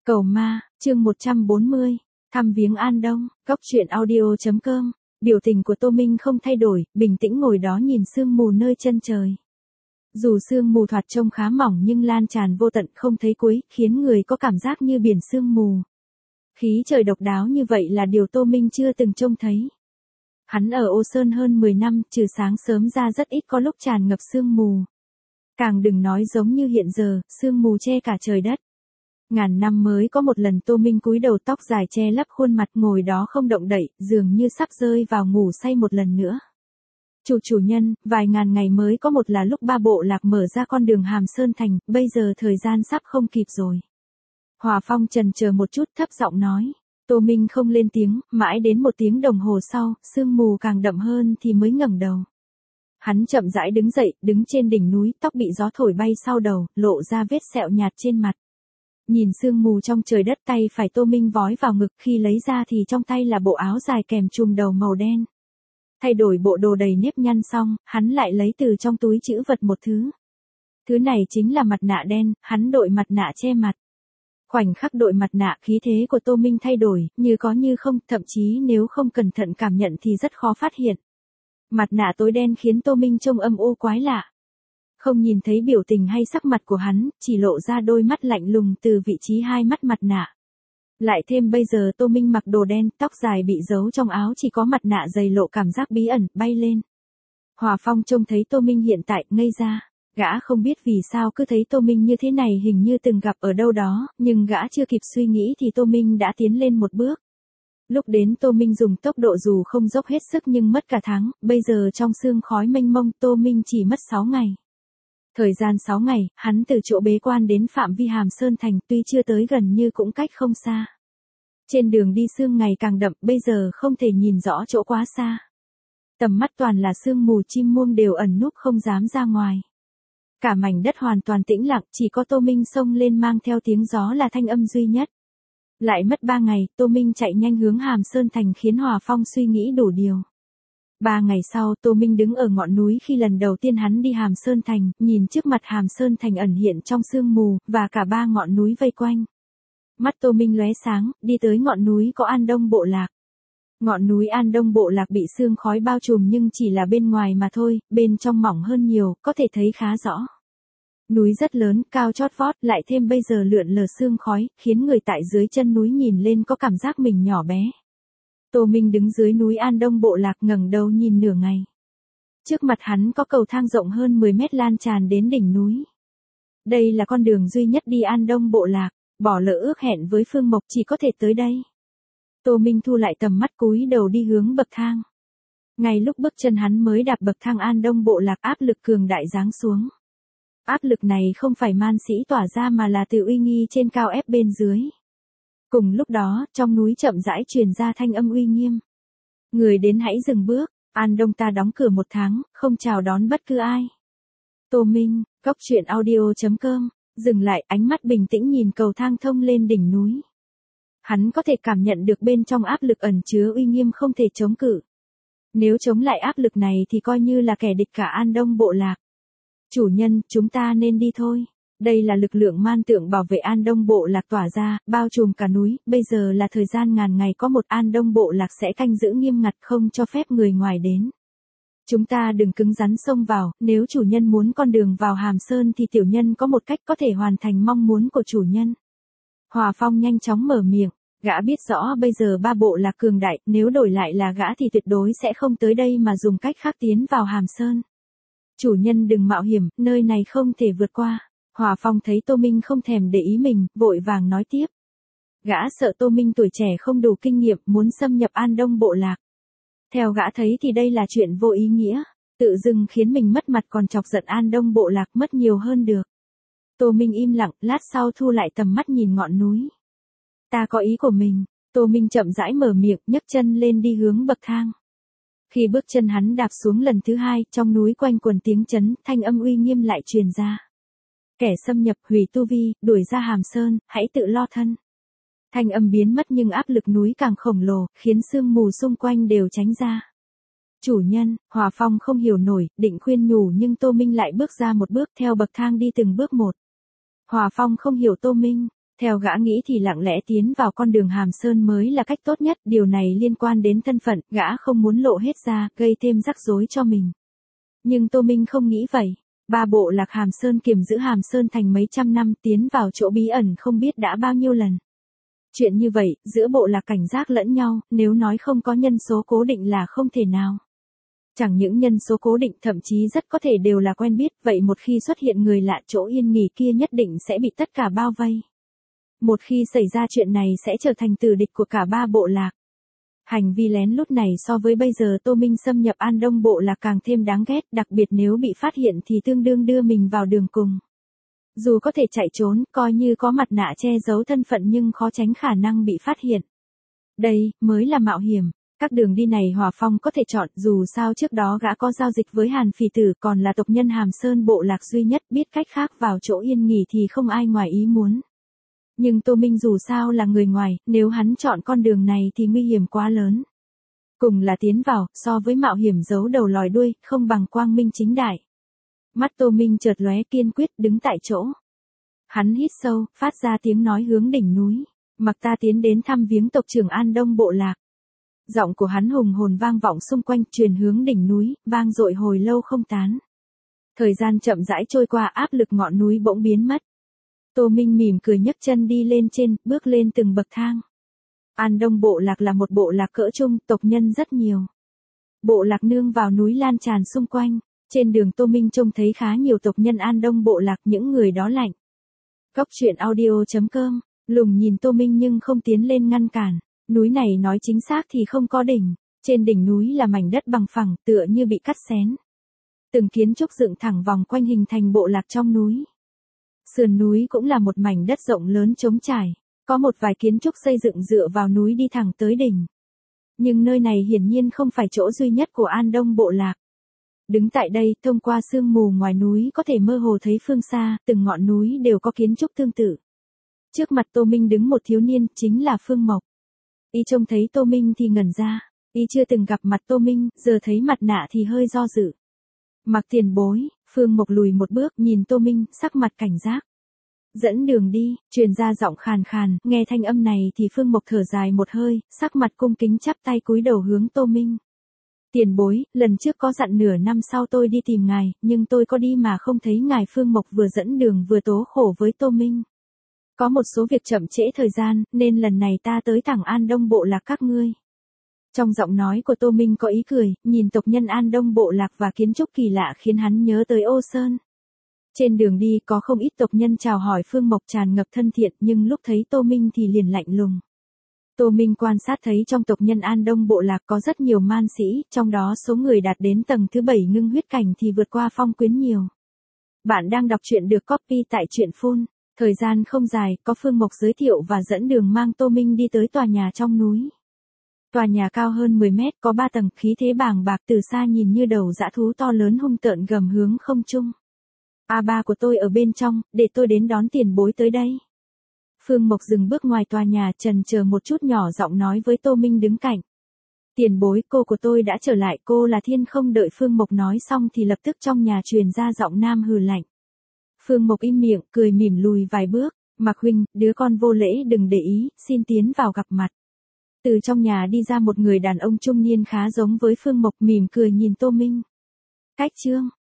Cầu ma, chương 140, thăm viếng An Đông, góc truyện audio.com. Biểu tình của Tô Minh không thay đổi, bình tĩnh ngồi đó nhìn sương mù nơi chân trời. Dù sương mù thoạt trông khá mỏng nhưng lan tràn vô tận không thấy cuối, khiến người có cảm giác như biển sương mù. Khí trời độc đáo như vậy là điều Tô Minh chưa từng trông thấy. Hắn ở Ô Sơn hơn 10 năm, trừ sáng sớm ra rất ít có lúc tràn ngập sương mù. Càng đừng nói giống như hiện giờ, sương mù che cả trời đất. Ngàn năm mới có một lần Tô Minh cúi đầu, tóc dài che lấp khuôn mặt, ngồi đó không động đậy, dường như sắp rơi vào ngủ say một lần nữa. Chủ nhân, vài ngàn ngày mới có một là lúc ba bộ lạc mở ra con đường Hàm Sơn Thành, bây giờ thời gian sắp không kịp rồi. Hòa Phong chần chờ một chút, thấp giọng nói. Tô Minh không lên tiếng, mãi đến 1 tiếng đồng hồ sau, sương mù càng đậm hơn thì mới ngẩng đầu. Hắn chậm rãi đứng dậy, đứng trên đỉnh núi, tóc bị gió thổi bay sau đầu, lộ ra vết sẹo nhạt trên mặt. Nhìn sương mù trong trời đất, tay phải Tô Minh vói vào ngực, khi lấy ra thì trong tay là bộ áo dài kèm trùm đầu màu đen. Thay đổi bộ đồ đầy nếp nhăn xong, hắn lại lấy từ trong túi trữ vật một thứ. Thứ này chính là mặt nạ đen, hắn đội mặt nạ che mặt. Khoảnh khắc đội mặt nạ, khí thế của Tô Minh thay đổi, như có như không, thậm chí nếu không cẩn thận cảm nhận thì rất khó phát hiện. Mặt nạ tối đen khiến Tô Minh trông âm u quái lạ. Không nhìn thấy biểu tình hay sắc mặt của hắn, chỉ lộ ra đôi mắt lạnh lùng từ vị trí hai mắt mặt nạ. Lại thêm bây giờ Tô Minh mặc đồ đen, tóc dài bị giấu trong áo, chỉ có mặt nạ dày lộ cảm giác bí ẩn, bay lên. Hòa Phong trông thấy Tô Minh hiện tại, ngây ra. Gã không biết vì sao cứ thấy Tô Minh như thế này, hình như từng gặp ở đâu đó, nhưng gã chưa kịp suy nghĩ thì Tô Minh đã tiến lên một bước. Lúc đến Tô Minh dùng tốc độ dù không dốc hết sức nhưng mất cả tháng, bây giờ trong sương khói mênh mông Tô Minh chỉ mất 6 ngày. Thời gian 6 ngày, hắn từ chỗ bế quan đến phạm vi Hàm Sơn Thành, tuy chưa tới gần như cũng cách không xa. Trên đường đi sương ngày càng đậm, bây giờ không thể nhìn rõ chỗ quá xa. Tầm mắt toàn là sương mù, chim muông đều ẩn núp không dám ra ngoài. Cả mảnh đất hoàn toàn tĩnh lặng, chỉ có Tô Minh xông lên mang theo tiếng gió là thanh âm duy nhất. Lại mất 3 ngày, Tô Minh chạy nhanh hướng Hàm Sơn Thành khiến Hòa Phong suy nghĩ đủ điều. 3 ngày sau, Tô Minh đứng ở ngọn núi khi lần đầu tiên hắn đi Hàm Sơn Thành, nhìn trước mặt Hàm Sơn Thành ẩn hiện trong sương mù, và cả 3 ngọn núi vây quanh. Mắt Tô Minh lóe sáng, đi tới ngọn núi có An Đông bộ lạc. Ngọn núi An Đông bộ lạc bị sương khói bao trùm nhưng chỉ là bên ngoài mà thôi, bên trong mỏng hơn nhiều, có thể thấy khá rõ. Núi rất lớn, cao chót vót, lại thêm bây giờ lượn lờ sương khói, khiến người tại dưới chân núi nhìn lên có cảm giác mình nhỏ bé. Tô Minh đứng dưới núi An Đông bộ lạc, ngẩng đầu nhìn nửa ngày. Trước mặt hắn có cầu thang rộng hơn 10 mét lan tràn đến đỉnh núi. Đây là con đường duy nhất đi An Đông bộ lạc, bỏ lỡ ước hẹn với Phương Mộc chỉ có thể tới đây. Tô Minh thu lại tầm mắt, cúi đầu đi hướng bậc thang. Ngay lúc bước chân hắn mới đạp bậc thang An Đông bộ lạc, áp lực cường đại giáng xuống. Áp lực này không phải man sĩ tỏa ra mà là từ uy nghi trên cao ép bên dưới. Cùng lúc đó, trong núi chậm rãi truyền ra thanh âm uy nghiêm. Người đến hãy dừng bước, An Đông ta đóng cửa 1 tháng, không chào đón bất cứ ai. Tô Minh, góc truyện audio.com, dừng lại, ánh mắt bình tĩnh nhìn cầu thang thông lên đỉnh núi. Hắn có thể cảm nhận được bên trong áp lực ẩn chứa uy nghiêm không thể chống cự. Nếu chống lại áp lực này thì coi như là kẻ địch cả An Đông bộ lạc. Chủ nhân, chúng ta nên đi thôi. Đây là lực lượng man tượng bảo vệ An Đông bộ lạc tỏa ra, bao trùm cả núi, bây giờ là thời gian ngàn ngày có một An Đông bộ lạc sẽ canh giữ nghiêm ngặt không cho phép người ngoài đến. Chúng ta đừng cứng rắn xông vào, nếu chủ nhân muốn con đường vào Hàm Sơn thì tiểu nhân có một cách có thể hoàn thành mong muốn của chủ nhân. Hòa Phong nhanh chóng mở miệng, gã biết rõ bây giờ 3 bộ lạc cường đại, nếu đổi lại là gã thì tuyệt đối sẽ không tới đây mà dùng cách khác tiến vào Hàm Sơn. Chủ nhân đừng mạo hiểm, nơi này không thể vượt qua. Hòa Phong thấy Tô Minh không thèm để ý mình, vội vàng nói tiếp. Gã sợ Tô Minh tuổi trẻ không đủ kinh nghiệm, muốn xâm nhập An Đông bộ lạc. Theo gã thấy thì đây là chuyện vô ý nghĩa, tự dưng khiến mình mất mặt còn chọc giận An Đông bộ lạc mất nhiều hơn được. Tô Minh im lặng, lát sau thu lại tầm mắt nhìn ngọn núi. Ta có ý của mình. Tô Minh chậm rãi mở miệng, nhấc chân lên đi hướng bậc thang. Khi bước chân hắn đạp xuống lần thứ 2, trong núi quanh quần tiếng chấn, thanh âm uy nghiêm lại truyền ra. Kẻ xâm nhập, hủy tu vi, đuổi ra Hàm Sơn, hãy tự lo thân. Thanh âm biến mất nhưng áp lực núi càng khổng lồ, khiến sương mù xung quanh đều tránh ra. Chủ nhân, Hòa Phong không hiểu nổi, định khuyên nhủ nhưng Tô Minh lại bước ra một bước theo bậc thang đi từng bước một. Hòa Phong không hiểu Tô Minh, Theo gã nghĩ thì lặng lẽ tiến vào con đường Hàm Sơn mới là cách tốt nhất, điều này liên quan đến thân phận, gã không muốn lộ hết ra, gây thêm rắc rối cho mình. Nhưng Tô Minh không nghĩ vậy. Ba bộ lạc Hàm Sơn kiềm giữ Hàm Sơn thành mấy trăm năm, tiến vào chỗ bí ẩn không biết đã bao nhiêu lần. Chuyện như vậy, giữa bộ lạc cảnh giác lẫn nhau, nếu nói không có nhân số cố định là không thể nào. Chẳng những nhân số cố định, thậm chí rất có thể đều là quen biết, vậy một khi xuất hiện người lạ, chỗ yên nghỉ kia nhất định sẽ bị tất cả bao vây. Một khi xảy ra chuyện này sẽ trở thành tử địch của cả ba bộ lạc. Hành vi lén lút này so với bây giờ Tô Minh xâm nhập An Đông bộ lạc càng thêm đáng ghét, đặc biệt nếu bị phát hiện thì tương đương đưa mình vào đường cùng. Dù có thể chạy trốn, coi như có mặt nạ che giấu thân phận nhưng khó tránh khả năng bị phát hiện. Đây mới là mạo hiểm. Các đường đi này Hòa Phong có thể chọn, dù sao trước đó gã có giao dịch với Hàn Phỉ Tử, còn là tộc nhân Hàm Sơn bộ lạc duy nhất biết cách khác vào chỗ yên nghỉ thì không ai ngoài ý muốn. Nhưng Tô Minh dù sao là người ngoài, nếu hắn chọn con đường này thì nguy hiểm quá lớn. Cùng là tiến vào, so với mạo hiểm giấu đầu lòi đuôi, không bằng quang minh chính đại. Mắt Tô Minh chợt lóe, kiên quyết đứng tại chỗ. Hắn hít sâu, phát ra tiếng nói hướng đỉnh núi. Mặc ta tiến đến thăm viếng tộc trưởng An Đông bộ lạc. Giọng của hắn hùng hồn vang vọng xung quanh, truyền hướng đỉnh núi, vang dội hồi lâu không tán. Thời gian chậm rãi trôi qua, áp lực ngọn núi bỗng biến mất. Tô Minh mỉm cười nhấc chân đi lên trên, bước lên từng bậc thang. An Đông bộ lạc là một bộ lạc cỡ trung, tộc nhân rất nhiều. Bộ lạc nương vào núi lan tràn xung quanh. Trên đường Tô Minh trông thấy khá nhiều tộc nhân An Đông bộ lạc, những người đó lạnh. Góc truyện audio.com, Lùng nhìn Tô Minh nhưng không tiến lên ngăn cản. Núi này nói chính xác thì không có đỉnh. Trên đỉnh núi là mảnh đất bằng phẳng, tựa như bị cắt xén. Từng kiến trúc dựng thẳng vòng quanh hình thành bộ lạc trong núi. Sườn núi cũng là một mảnh đất rộng lớn trống trải. Có một vài kiến trúc xây dựng dựa vào núi đi thẳng tới đỉnh. Nhưng nơi này hiển nhiên không phải chỗ duy nhất của An Đông bộ lạc. Đứng tại đây, thông qua sương mù ngoài núi có thể mơ hồ thấy phương xa, từng ngọn núi đều có kiến trúc tương tự. Trước mặt Tô Minh đứng một thiếu niên, chính là Phương Mộc. Y trông thấy Tô Minh thì ngẩn ra. Y chưa từng gặp mặt Tô Minh, giờ thấy mặt nạ thì hơi do dự. Mặc tiền bối, Phương Mộc lùi một bước nhìn Tô Minh, sắc mặt cảnh giác. Dẫn đường đi, truyền ra giọng khàn khàn, nghe thanh âm này thì Phương Mộc thở dài một hơi, sắc mặt cung kính chắp tay cúi đầu hướng Tô Minh. Tiền bối, lần trước có dặn nửa năm sau tôi đi tìm ngài, nhưng tôi có đi mà không thấy ngài. Phương Mộc vừa dẫn đường vừa tố khổ với Tô Minh. Có một số việc chậm trễ thời gian, nên lần này ta tới thẳng An Đông bộ lạc các ngươi. Trong giọng nói của Tô Minh có ý cười, nhìn tộc nhân An Đông bộ lạc và kiến trúc kỳ lạ khiến hắn nhớ tới Ô Sơn. Trên đường đi có không ít tộc nhân chào hỏi Phương Mộc tràn ngập thân thiện, nhưng lúc thấy Tô Minh thì liền lạnh lùng. Tô Minh quan sát thấy trong tộc nhân An Đông bộ lạc có rất nhiều man sĩ, trong đó số người đạt đến tầng thứ 7 ngưng huyết cảnh thì vượt qua phong quyến nhiều. Bạn đang đọc truyện được copy tại truyện Full. Thời gian không dài, có Phương Mộc giới thiệu và dẫn đường mang Tô Minh đi tới tòa nhà trong núi. Tòa nhà cao hơn 10 mét, có 3 tầng, khí thế bàng bạc, từ xa nhìn như đầu dã thú to lớn hung tợn gầm hướng không trung. A3 của tôi ở bên trong, để tôi đến đón tiền bối tới đây. Phương Mộc dừng bước ngoài tòa nhà, chần chờ một chút nhỏ giọng nói với Tô Minh đứng cạnh. Tiền bối, cô của tôi đã trở lại, cô là Thiên Không. Đợi Phương Mộc nói xong thì lập tức trong nhà truyền ra giọng nam hừ lạnh. Phương Mộc im miệng, cười mỉm lùi vài bước. Mạc huynh, đứa con vô lễ đừng để ý, xin tiến vào gặp mặt. Từ trong nhà đi ra một người đàn ông trung niên khá giống với Phương Mộc, mỉm cười nhìn Tô Minh. Cách chương